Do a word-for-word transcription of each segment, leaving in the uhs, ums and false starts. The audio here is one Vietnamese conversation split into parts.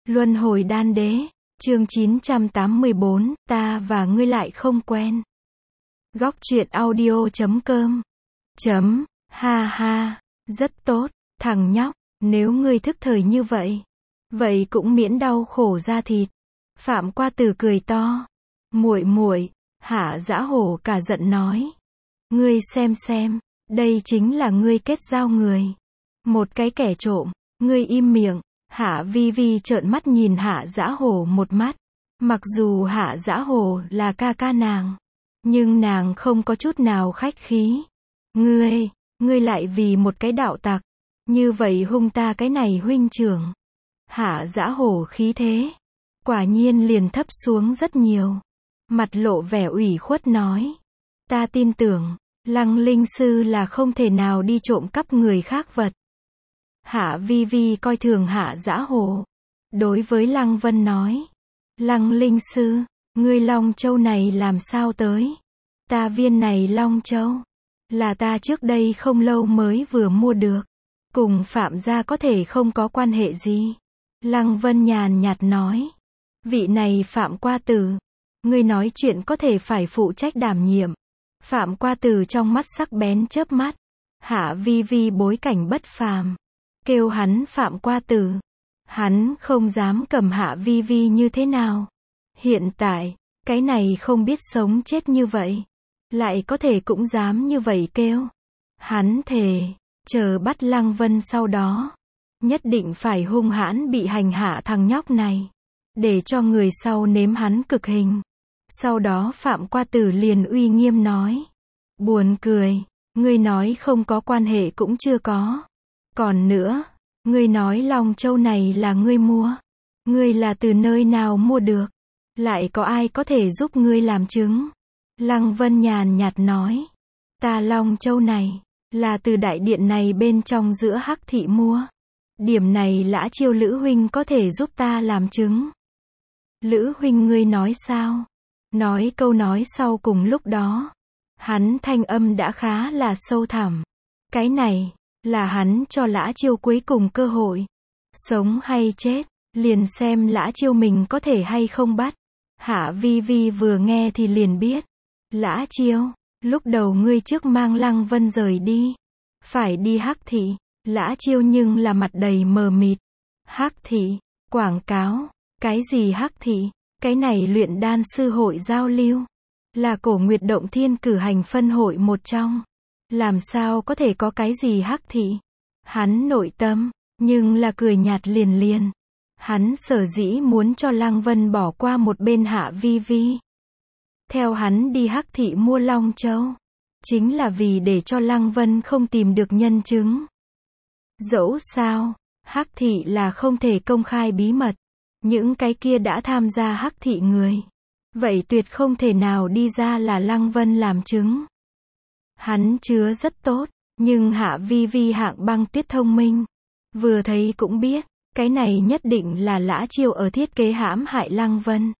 Luân hồi đan đế, chương chín trăm tám mươi bốn, ta và ngươi lại không quen. Góc truyện audio chấm com. Chấm, ha ha, rất tốt, thằng nhóc, nếu ngươi thức thời như vậy, vậy cũng miễn đau khổ da thịt. Phạm Qua Tử cười to. Muội muội, Hạ Dã Hổ cả giận nói. Ngươi xem xem, đây chính là ngươi kết giao người. Một cái kẻ trộm, ngươi im miệng. Hạ Vi Vi trợn mắt nhìn Hạ Dã Hổ một mắt. Mặc dù Hạ Dã Hổ là ca ca nàng, nhưng nàng không có chút nào khách khí. Ngươi, ngươi lại vì một cái đạo tặc, như vậy hung ta cái này huynh trưởng. Hạ Dã Hổ khí thế, quả nhiên liền thấp xuống rất nhiều. Mặt lộ vẻ ủy khuất nói. Ta tin tưởng, Lăng Linh Sư là không thể nào đi trộm cắp người khác vật. Hạ Vi Vi coi thường Hạ Dã Hổ. Đối với Lăng Vân nói. Lăng Linh Sư, ngươi Long Châu này làm sao tới? Ta viên này Long Châu, là ta trước đây không lâu mới vừa mua được. Cùng Phạm gia có thể không có quan hệ gì. Lăng Vân nhàn nhạt nói. Vị này Phạm Qua Tử, ngươi nói chuyện có thể phải phụ trách đảm nhiệm. Phạm Qua Tử trong mắt sắc bén chớp mắt. Hạ Vi Vi bối cảnh bất phàm, kêu hắn Phạm Qua Tử. Hắn không dám cầm Hạ Vi Vi như thế nào. Hiện tại, cái này không biết sống chết như vậy, lại có thể cũng dám như vậy kêu. Hắn thề, chờ bắt Lăng Vân sau đó, nhất định phải hung hãn bị hành hạ thằng nhóc này, để cho người sau nếm hắn cực hình. Sau đó Phạm Qua Tử liền uy nghiêm nói. Buồn cười, ngươi nói không có quan hệ cũng chưa có. Còn nữa, ngươi nói Long Châu này là ngươi mua. Ngươi là từ nơi nào mua được? Lại có ai có thể giúp ngươi làm chứng? Lăng Vân nhàn nhạt nói. Ta Long Châu này, là từ đại điện này bên trong giữa Hắc Thị mua. Điểm này Lã Chiêu Lữ huynh có thể giúp ta làm chứng. Lữ huynh ngươi nói sao? Nói câu nói sau cùng lúc đó, hắn thanh âm đã khá là sâu thẳm. Cái này, là hắn cho Lã Chiêu cuối cùng cơ hội. Sống hay chết, liền xem Lã Chiêu mình có thể hay không bắt. Hạ Vi Vi vừa nghe thì liền biết. Lã Chiêu, lúc đầu ngươi trước mang Lăng Vân rời đi, phải đi Hắc Thị. Lã Chiêu nhưng là mặt đầy mờ mịt. Hắc Thị, quảng cáo, cái gì Hắc Thị? Cái này luyện đan sư hội giao lưu, là Cổ Nguyệt Động Thiên cử hành phân hội một trong. Làm sao có thể có cái gì Hắc Thị? Hắn nội tâm, nhưng là cười nhạt liền liền. Hắn sở dĩ muốn cho Lăng Vân bỏ qua một bên Hạ Vi Vi, theo hắn đi Hắc Thị mua Long Châu, chính là vì để cho Lăng Vân không tìm được nhân chứng. Dẫu sao, Hắc Thị là không thể công khai bí mật. Những cái kia đã tham gia Hắc Thị người, vậy tuyệt không thể nào đi ra là Lăng Vân làm chứng. Hắn chứa rất tốt, nhưng Hạ Vi Vi hạng băng tuyết thông minh, vừa thấy cũng biết, cái này nhất định là Lã Chiêu ở thiết kế hãm hại Lăng Vân.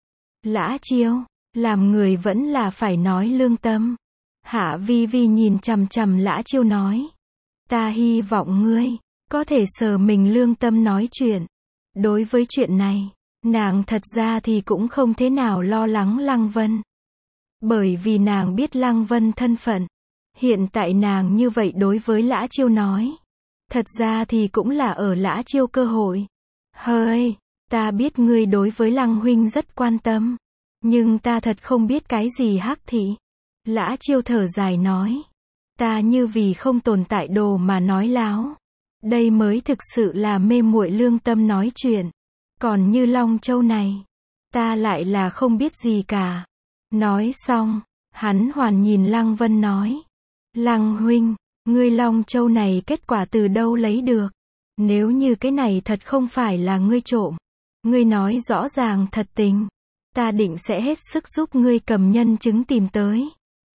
Lã Chiêu, làm người vẫn là phải nói lương tâm. Hạ Vi Vi nhìn chằm chằm Lã Chiêu nói. Ta hy vọng ngươi, có thể sờ mình lương tâm nói chuyện. Đối với chuyện này, nàng thật ra thì cũng không thế nào lo lắng Lăng Vân. Bởi vì nàng biết Lăng Vân thân phận. Hiện tại nàng như vậy đối với Lã Chiêu nói. Thật ra thì cũng là ở Lã Chiêu cơ hội. Hơi, ta biết ngươi đối với Lăng huynh rất quan tâm. Nhưng ta thật không biết cái gì Hắc Thị. Lã Chiêu thở dài nói. Ta như vì không tồn tại đồ mà nói láo. Đây mới thực sự là mê muội lương tâm nói chuyện. Còn như Long Châu này, ta lại là không biết gì cả. Nói xong, hắn hoàn nhìn Lăng Vân nói. Lăng huynh, ngươi Long Châu này kết quả từ đâu lấy được? Nếu như cái này thật không phải là ngươi trộm, ngươi nói rõ ràng thật tình, ta định sẽ hết sức giúp ngươi cầm nhân chứng tìm tới.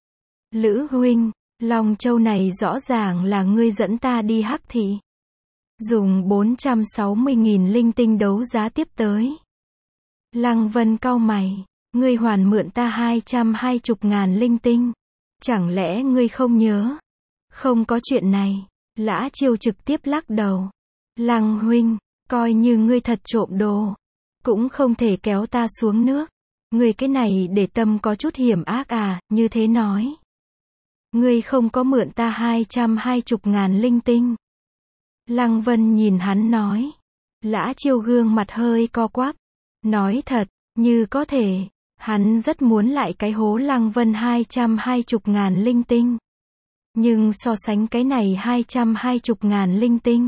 Lữ huynh, Long Châu này rõ ràng là ngươi dẫn ta đi Hắc Thị, dùng bốn trăm sáu mươi nghìn linh tinh đấu giá tiếp tới. Lăng Vân cau mày, ngươi hoàn mượn ta hai trăm hai mươi ngàn linh tinh, chẳng lẽ ngươi không nhớ? Không có chuyện này. Lã Chiêu trực tiếp lắc đầu. Lăng huynh, Coi như ngươi thật trộm đồ, cũng không thể kéo ta xuống nước. Ngươi cái này để tâm có chút hiểm ác à, như thế nói. Ngươi không có mượn ta hai trăm hai chục ngàn linh tinh. Lăng Vân nhìn hắn nói. Lã Chiêu gương mặt hơi co quắp. Nói thật, như có thể, hắn rất muốn lại cái hố Lăng Vân hai trăm hai chục ngàn linh tinh. Nhưng so sánh cái này hai trăm hai chục ngàn linh tinh,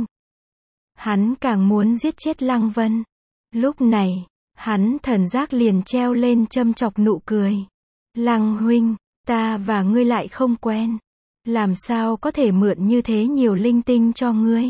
hắn càng muốn giết chết Lăng Vân. Lúc này, hắn thần giác liền treo lên châm chọc nụ cười. Lăng huynh, ta và ngươi lại không quen. Làm sao có thể mượn như thế nhiều linh tinh cho ngươi?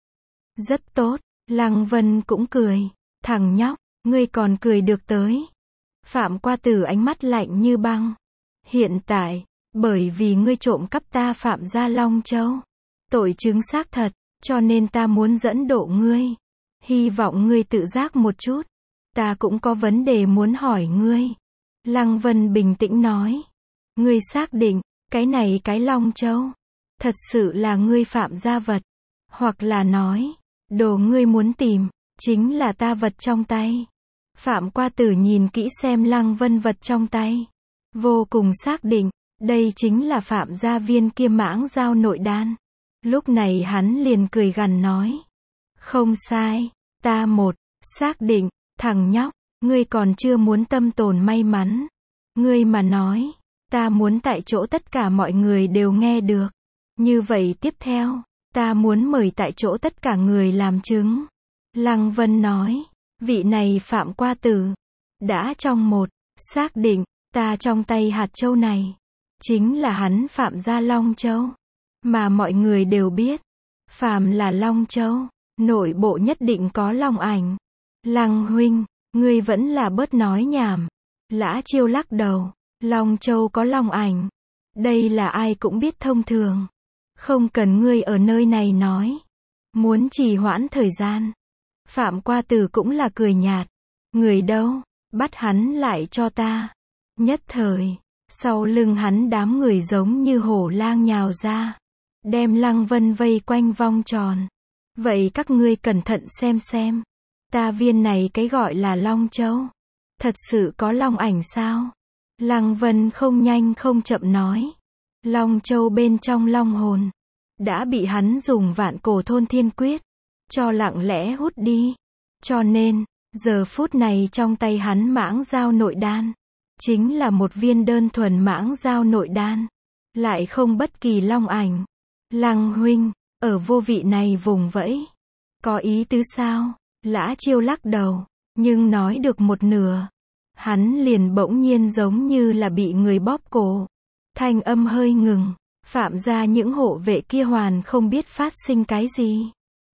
Rất tốt, Lăng Vân cũng cười. Thằng nhóc, ngươi còn cười được tới. Phạm Qua Tử ánh mắt lạnh như băng. Hiện tại, bởi vì ngươi trộm cắp ta Phạm gia Long Châu, tội chứng xác thật, cho nên ta muốn dẫn độ ngươi. Hy vọng ngươi tự giác một chút. Ta cũng có vấn đề muốn hỏi ngươi. Lăng Vân bình tĩnh nói. Ngươi xác định, cái này cái Long Châu, thật sự là ngươi Phạm gia vật. Hoặc là nói, đồ ngươi muốn tìm, chính là ta vật trong tay. Phạm Qua Tử nhìn kỹ xem Lăng Vân vật trong tay. Vô cùng xác định, đây chính là Phạm gia viên kia mãng dao nội đan. Lúc này hắn liền cười gằn nói. Không sai, ta một, xác định, thằng nhóc, ngươi còn chưa muốn tâm tồn may mắn. Ngươi mà nói, ta muốn tại chỗ tất cả mọi người đều nghe được. Như vậy tiếp theo, ta muốn mời tại chỗ tất cả người làm chứng. Lăng Vân nói, vị này Phạm Qua Tử, đã trong một, xác định, ta trong tay hạt châu này, chính là hắn Phạm gia Long Châu. Mà mọi người đều biết, phàm là Long Châu, nội bộ nhất định có long ảnh. Lăng huynh, ngươi vẫn là bớt nói nhảm. Lã Chiêu lắc đầu, Long Châu có long ảnh. Đây là ai cũng biết thông thường. Không cần ngươi ở nơi này nói. Muốn trì hoãn thời gian. Phạm Qua Tử cũng là cười nhạt. Người đâu, bắt hắn lại cho ta. Nhất thời, sau lưng hắn đám người giống như hổ lang nhào ra, đem Lăng Vân vây quanh vòng tròn. Vậy các ngươi cẩn thận xem xem, ta viên này cái gọi là Long Châu, thật sự có long ảnh sao? Lăng Vân không nhanh không chậm nói. Long Châu bên trong long hồn, đã bị hắn dùng vạn cổ thôn thiên quyết, cho lặng lẽ hút đi. Cho nên, giờ phút này trong tay hắn mãng dao nội đan, chính là một viên đơn thuần mãng dao nội đan, lại không bất kỳ long ảnh. Lăng huynh, ở vô vị này vùng vẫy, có ý tứ sao? Lã Chiêu lắc đầu, nhưng nói được một nửa, hắn liền bỗng nhiên giống như là bị người bóp cổ. Thanh âm hơi ngừng, Phạm gia những hộ vệ kia hoàn không biết phát sinh cái gì.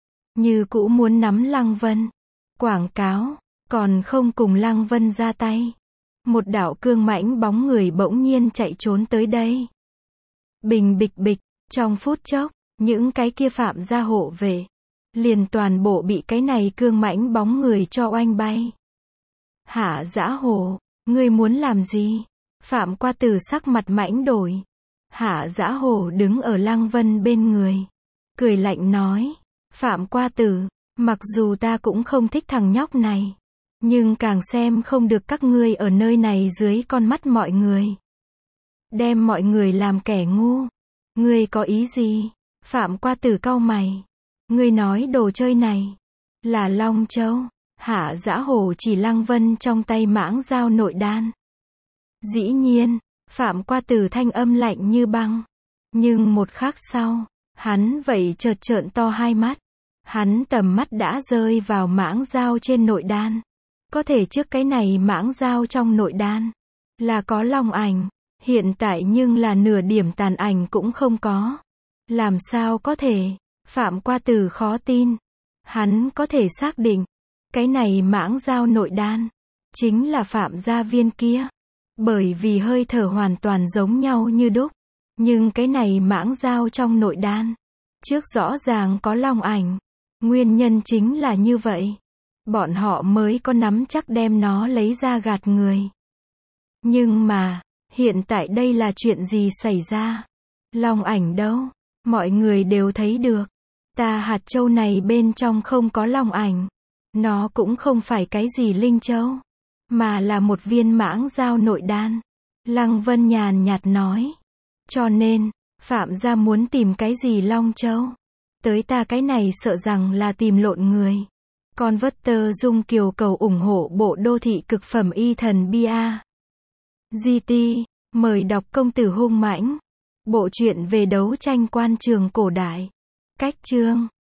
Như cũ muốn nắm Lăng Vân, quảng cáo, còn không cùng Lăng Vân ra tay. Một đạo cương mãnh bóng người bỗng nhiên chạy trốn tới đây. Bình bịch bịch, trong phút chốc, những cái kia Phạm gia hộ vệ, liền toàn bộ bị cái này cương mãnh bóng người cho oanh bay. Hạ Dã Hổ, ngươi muốn làm gì? Phạm Qua Tử sắc mặt mãnh đổi. Hạ Dã Hổ đứng ở Lăng Vân bên người, cười lạnh nói. Phạm Qua Tử, mặc dù ta cũng không thích thằng nhóc này, nhưng càng xem không được các ngươi ở nơi này dưới con mắt mọi người, đem mọi người làm kẻ ngu. Ngươi có ý gì? Phạm Qua Tử cau mày. Ngươi nói đồ chơi này là Long Châu. Hạ Dã Hổ chỉ Lăng Vân trong tay mãng dao nội đan. Dĩ nhiên, Phạm Qua Tử thanh âm lạnh như băng. Nhưng một khắc sau, hắn vậy chợt trợn to hai mắt. Hắn tầm mắt đã rơi vào mãng dao trên nội đan. Có thể trước cái này mãng dao trong nội đan là có long ảnh, hiện tại nhưng là nửa điểm tàn ảnh cũng không có. Làm sao có thể? Phạm Qua Tử khó tin. Hắn có thể xác định, cái này mãng dao nội đan chính là Phạm gia viên kia. Bởi vì hơi thở hoàn toàn giống nhau như đúc. Nhưng cái này mãng dao trong nội đan, trước rõ ràng có long ảnh. Nguyên nhân chính là như vậy. Bọn họ mới có nắm chắc đem nó lấy ra gạt người. Nhưng mà, hiện tại đây là chuyện gì xảy ra? Long ảnh đâu? Mọi người đều thấy được. Ta hạt châu này bên trong không có long ảnh. Nó cũng không phải cái gì linh châu, mà là một viên mãng dao nội đan. Lăng Vân nhàn nhạt nói. Cho nên, Phạm gia muốn tìm cái gì Long Châu? Tới ta cái này sợ rằng là tìm lộn người. Con vất tơ Dung Kiều cầu ủng hộ bộ đô thị cực phẩm y thần bia. giê tê, mời đọc Công tử hung mãnh. Bộ truyện về đấu tranh quan trường cổ đại. Cách chương